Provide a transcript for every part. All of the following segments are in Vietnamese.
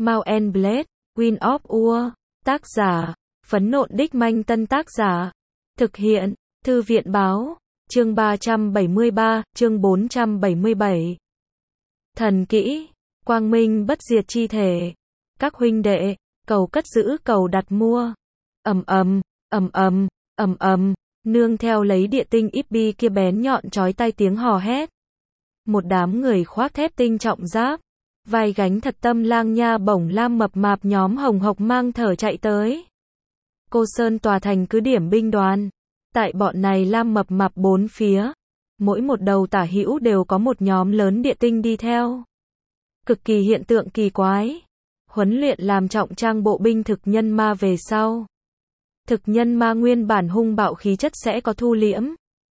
Mount and Blade, Wind of War. Tác giả, Phấn Nộn Đích Manh. Tân tác giả, thực hiện, Thư viện Báo. Chương 373, chương 477. Thần kỹ, quang minh bất diệt chi thể. Các huynh đệ, cầu cất giữ cầu đặt mua. Ầm ầm, ầm ầm, ầm ầm, nương theo lấy địa tinh Ibbi kia bén nhọn chói tai tiếng hò hét. Một đám người khoác thép tinh trọng giáp, vai gánh thật tâm lang nha bổng lam mập mạp nhóm hồng hộc mang thở chạy tới. Cô Sơn tòa thành cứ điểm binh đoàn. Tại bọn này lam mập mạp bốn phía, mỗi một đầu tả hữu đều có một nhóm lớn địa tinh đi theo. Cực kỳ hiện tượng kỳ quái. Huấn luyện làm trọng trang bộ binh thực nhân ma về sau. Thực nhân ma nguyên bản hung bạo khí chất sẽ có thu liễm,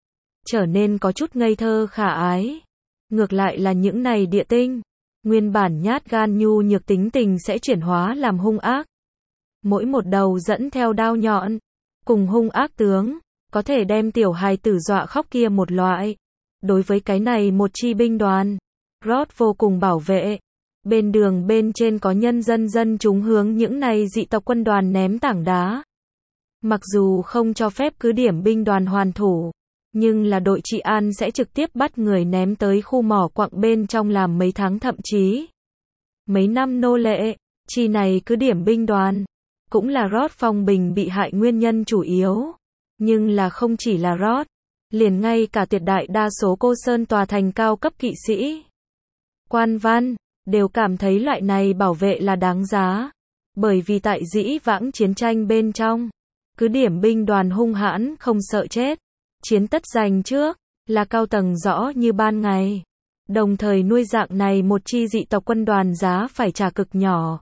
trở nên có chút ngây thơ khả ái. Ngược lại là những này địa tinh, nguyên bản nhát gan nhu nhược tính tình sẽ chuyển hóa làm hung ác. Mỗi một đầu dẫn theo đao nhọn, cùng hung ác tướng, có thể đem tiểu hài tử dọa khóc kia một loại. Đối với cái này một chi binh đoàn, Rod vô cùng bảo vệ. Bên đường bên trên có nhân dân chúng hướng những này dị tộc quân đoàn ném tảng đá. Mặc dù không cho phép cứ điểm binh đoàn hoàn thủ, nhưng là đội trị an sẽ trực tiếp bắt người ném tới khu mỏ quặng bên trong làm mấy tháng thậm chí mấy năm nô lệ. Chi này cứ điểm binh đoàn, cũng là Rod phong bình bị hại nguyên nhân chủ yếu. Nhưng là không chỉ là Rod, liền ngay cả tuyệt đại đa số Cô Sơn tòa thành cao cấp kỵ sĩ, quan văn, đều cảm thấy loại này bảo vệ là đáng giá. Bởi vì tại dĩ vãng chiến tranh bên trong, cứ điểm binh đoàn hung hãn không sợ chết, chiến tất giành trước, là cao tầng rõ như ban ngày. Đồng thời nuôi dạng này một chi dị tộc quân đoàn giá phải trả cực nhỏ.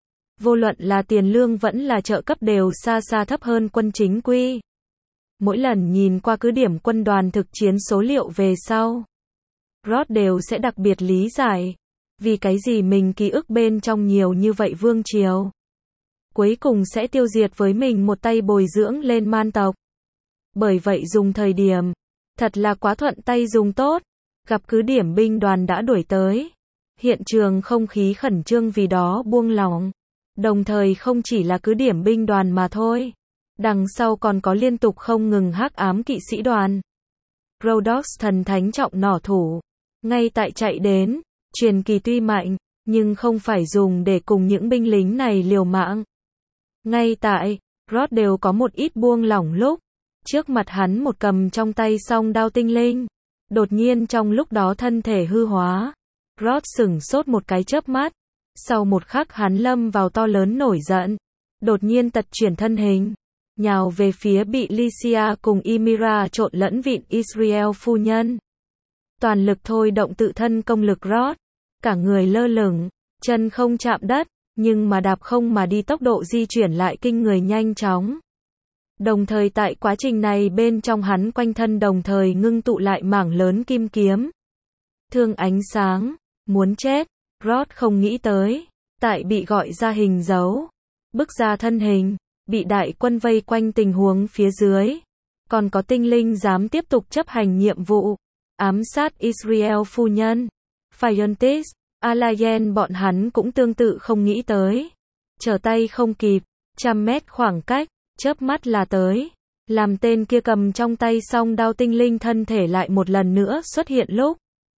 Vô luận là tiền lương vẫn là trợ cấp đều xa xa thấp hơn quân chính quy. Mỗi lần nhìn qua cứ điểm quân đoàn thực chiến số liệu về sau, Rod đều sẽ đặc biệt lý giải, vì cái gì mình ký ức bên trong nhiều như vậy vương triều, cuối cùng sẽ tiêu diệt với mình một tay bồi dưỡng lên man tộc. Bởi vậy dùng thời điểm, thật là quá thuận tay dùng tốt. Gặp cứ điểm binh đoàn đã đuổi tới, hiện trường không khí khẩn trương vì đó buông lỏng. Đồng thời không chỉ là cứ điểm binh đoàn mà thôi, đằng sau còn có liên tục không ngừng hắc ám kỵ sĩ đoàn. Rhodox thần thánh trọng nỏ thủ, ngay tại chạy đến. Truyền kỳ tuy mạnh, nhưng không phải dùng để cùng những binh lính này liều mạng. Ngay tại, Rod đều có một ít buông lỏng lúc, trước mặt hắn một cầm trong tay song đao tinh linh. Đột nhiên trong lúc đó thân thể hư hóa. Rod sửng sốt một cái chớp mắt. Sau một khắc hắn lâm vào to lớn nổi giận. Đột nhiên tật chuyển thân hình, nhào về phía bị Lycia cùng Ymira trộn lẫn vịn Israel phu nhân. Toàn lực thôi động tự thân công lực Rod, cả người lơ lửng, chân không chạm đất, nhưng mà đạp không mà đi, tốc độ di chuyển lại kinh người nhanh chóng. Đồng thời tại quá trình này bên trong hắn quanh thân đồng thời ngưng tụ lại mảng lớn kim kiếm. Thương ánh sáng, muốn chết, Rod không nghĩ tới, tại bị gọi ra hình dấu, bức ra thân hình, bị đại quân vây quanh tình huống phía dưới, còn có tinh linh dám tiếp tục chấp hành nhiệm vụ, ám sát Israel phu nhân. Phiontis, Alayen bọn hắn cũng tương tự không nghĩ tới. Trở tay không kịp, 100 mét khoảng cách, chớp mắt là tới. Làm tên kia cầm trong tay song đao tinh linh thân thể lại một lần nữa xuất hiện lúc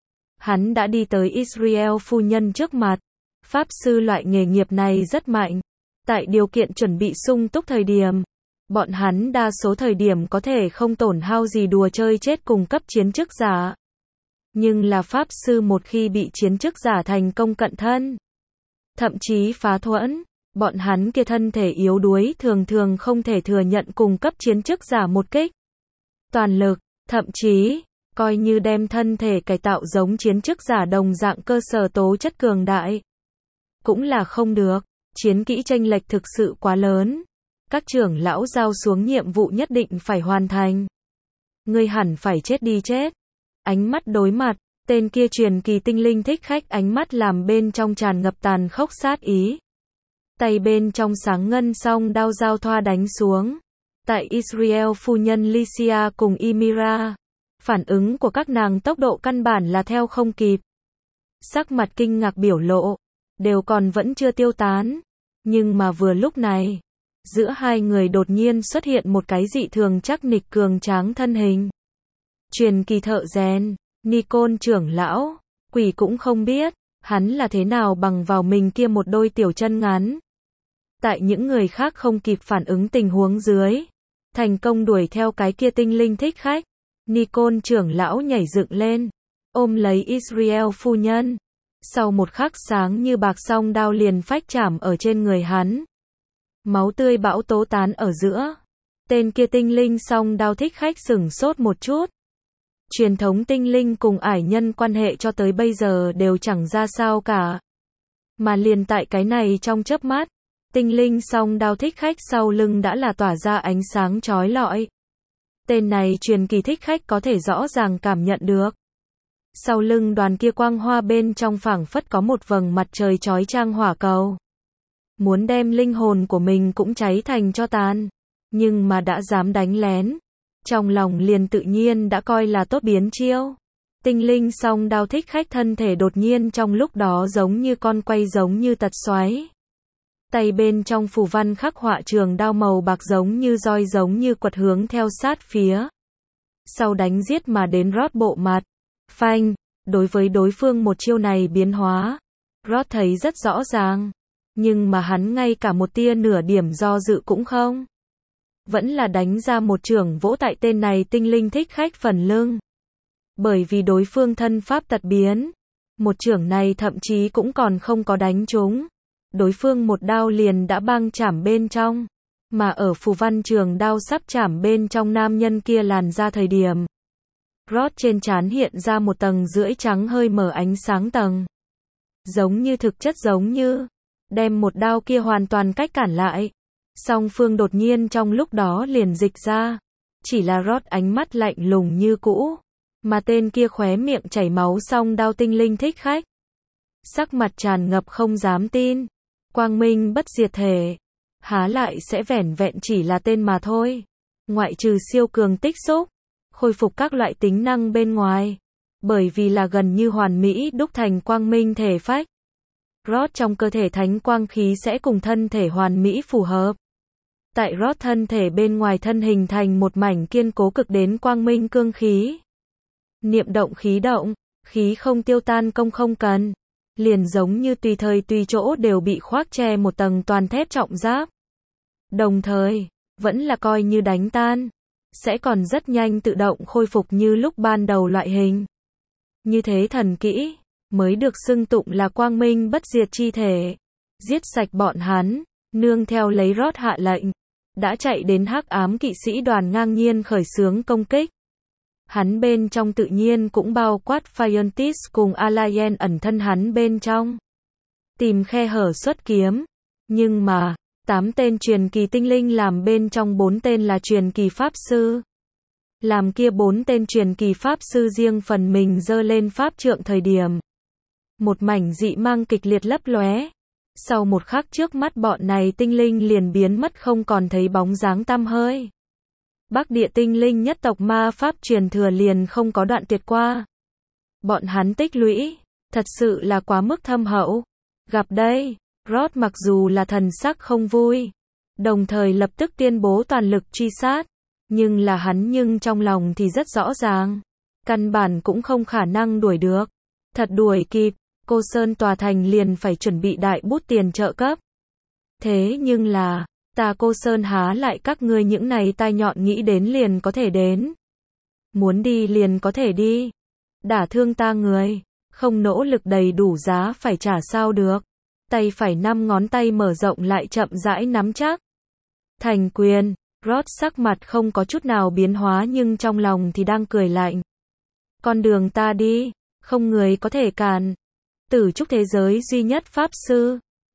hắn đã đi tới Israel phu nhân trước mặt. Pháp sư loại nghề nghiệp này rất mạnh. Tại điều kiện chuẩn bị sung túc thời điểm, bọn hắn đa số thời điểm có thể không tổn hao gì đùa chơi chết cùng cấp chiến chức giả. Nhưng là pháp sư một khi bị chiến chức giả thành công cận thân, thậm chí phá thuẫn, bọn hắn kia thân thể yếu đuối thường thường không thể thừa nhận cùng cấp chiến chức giả một kích toàn lực, thậm chí coi như đem thân thể cải tạo giống chiến chức giả đồng dạng cơ sở tố chất cường đại, cũng là không được. Chiến kỹ chênh lệch thực sự quá lớn. Các trưởng lão giao xuống nhiệm vụ nhất định phải hoàn thành. Ngươi hẳn phải chết đi chết. Ánh mắt đối mặt, tên kia truyền kỳ tinh linh thích khách ánh mắt làm bên trong tràn ngập tàn khốc sát ý. Tay bên trong sáng ngân song đao giao thoa đánh xuống. Tại Israel phu nhân Lycia cùng Ymira, phản ứng của các nàng tốc độ căn bản là theo không kịp. Sắc mặt kinh ngạc biểu lộ, đều còn vẫn chưa tiêu tán. Nhưng mà vừa lúc này, giữa hai người đột nhiên xuất hiện một cái dị thường chắc nịch cường tráng thân hình. Truyền kỳ thợ rèn, Nikon trưởng lão, quỷ cũng không biết, hắn là thế nào bằng vào mình kia một đôi tiểu chân ngắn. Tại những người khác không kịp phản ứng tình huống dưới, thành công đuổi theo cái kia tinh linh thích khách. Nikon trưởng lão nhảy dựng lên, ôm lấy Israel phu nhân. Sau một khắc sáng như bạc song đao liền phách chạm ở trên người hắn. Máu tươi bão tố tán ở giữa. Tên kia tinh linh song đao thích khách sửng sốt một chút. Truyền thống tinh linh cùng ải nhân quan hệ cho tới bây giờ đều chẳng ra sao cả. Mà liền tại cái này trong chớp mắt, tinh linh song đao thích khách sau lưng đã là tỏa ra ánh sáng chói lọi. Tên này truyền kỳ thích khách có thể rõ ràng cảm nhận được. Sau lưng đoàn kia quang hoa bên trong phảng phất có một vầng mặt trời chói chang hỏa cầu. Muốn đem linh hồn của mình cũng cháy thành tro tàn. Nhưng mà đã dám đánh lén. Trong lòng liền tự nhiên đã coi là tốt biến chiêu. Tinh linh song đao thích khách thân thể đột nhiên trong lúc đó giống như con quay giống như tật xoáy. Tay bên trong phù văn khắc họa trường đao màu bạc giống như roi giống như quật hướng theo sát phía. Sau đánh giết mà đến Rod bộ mặt. Phanh, đối với đối phương một chiêu này biến hóa. Rod thấy rất rõ ràng. Nhưng mà hắn ngay cả một tia nửa điểm do dự cũng không. Vẫn là đánh ra một chưởng vỗ tại tên này tinh linh thích khách phần lưng. Bởi vì đối phương thân pháp tật biến. Một chưởng này thậm chí cũng còn không có đánh trúng. Đối phương một đao liền đã băng chảm bên trong. Mà ở phù văn trường đao sắp chảm bên trong nam nhân kia làn ra thời điểm. Rod trên trán hiện ra một tầng rưỡi trắng hơi mở ánh sáng tầng. Giống như thực chất giống như. Đem một đao kia hoàn toàn cách cản lại. Song phương đột nhiên trong lúc đó liền dịch ra. Chỉ là Rod ánh mắt lạnh lùng như cũ. Mà tên kia khóe miệng chảy máu song đao tinh linh thích khách. Sắc mặt tràn ngập không dám tin. Quang minh bất diệt thể. Há lại sẽ vẻn vẹn chỉ là tên mà thôi. Ngoại trừ siêu cường tích xúc. Khôi phục các loại tính năng bên ngoài. Bởi vì là gần như hoàn mỹ đúc thành quang minh thể phách. Rod trong cơ thể thánh quang khí sẽ cùng thân thể hoàn mỹ phù hợp. Tại Rod thân thể bên ngoài thân hình thành một mảnh kiên cố cực đến quang minh cương khí. Niệm động khí động, khí không tiêu tan công không cần. Liền giống như tùy thời tùy chỗ đều bị khoác che một tầng toàn thép trọng giáp. Đồng thời, vẫn là coi như đánh tan. Sẽ còn rất nhanh tự động khôi phục như lúc ban đầu loại hình. Như thế thần kỹ, mới được xưng tụng là quang minh bất diệt chi thể. Giết sạch bọn hắn, nương theo lấy Rod hạ lệnh. Đã chạy đến hắc ám kỵ sĩ đoàn ngang nhiên khởi xướng công kích. Hắn bên trong tự nhiên cũng bao quát Phiontis cùng Alayen ẩn thân hắn bên trong. Tìm khe hở xuất kiếm. Nhưng mà, 8 tên truyền kỳ tinh linh làm bên trong 4 tên là truyền kỳ pháp sư. Làm kia 4 tên truyền kỳ pháp sư riêng phần mình giơ lên pháp trượng thời điểm. Một mảnh dị mang kịch liệt lấp lóe. Sau một khắc trước mắt bọn này tinh linh liền biến mất không còn thấy bóng dáng tăm hơi. Bắc địa tinh linh nhất tộc ma pháp truyền thừa liền không có đoạn tuyệt qua. Bọn hắn tích lũy, thật sự là quá mức thâm hậu. Gặp đây, Rod mặc dù là thần sắc không vui, đồng thời lập tức tuyên bố toàn lực truy sát. Nhưng là hắn trong lòng thì rất rõ ràng. Căn bản cũng không khả năng đuổi được. Thật đuổi kịp, Cô Sơn tòa thành liền phải chuẩn bị đại bút tiền trợ cấp. Thế nhưng là, ta Cô Sơn há lại các ngươi những này tai nhọn nghĩ đến liền có thể đến. Muốn đi liền có thể đi. Đả thương ta người, không nỗ lực đầy đủ giá phải trả sao được. Tay phải 5 ngón tay mở rộng lại chậm rãi nắm chắc. Thành quyền, Rod sắc mặt không có chút nào biến hóa nhưng trong lòng thì đang cười lạnh. Con đường ta đi, không người có thể cản. Tử trúc thế giới duy nhất pháp sư,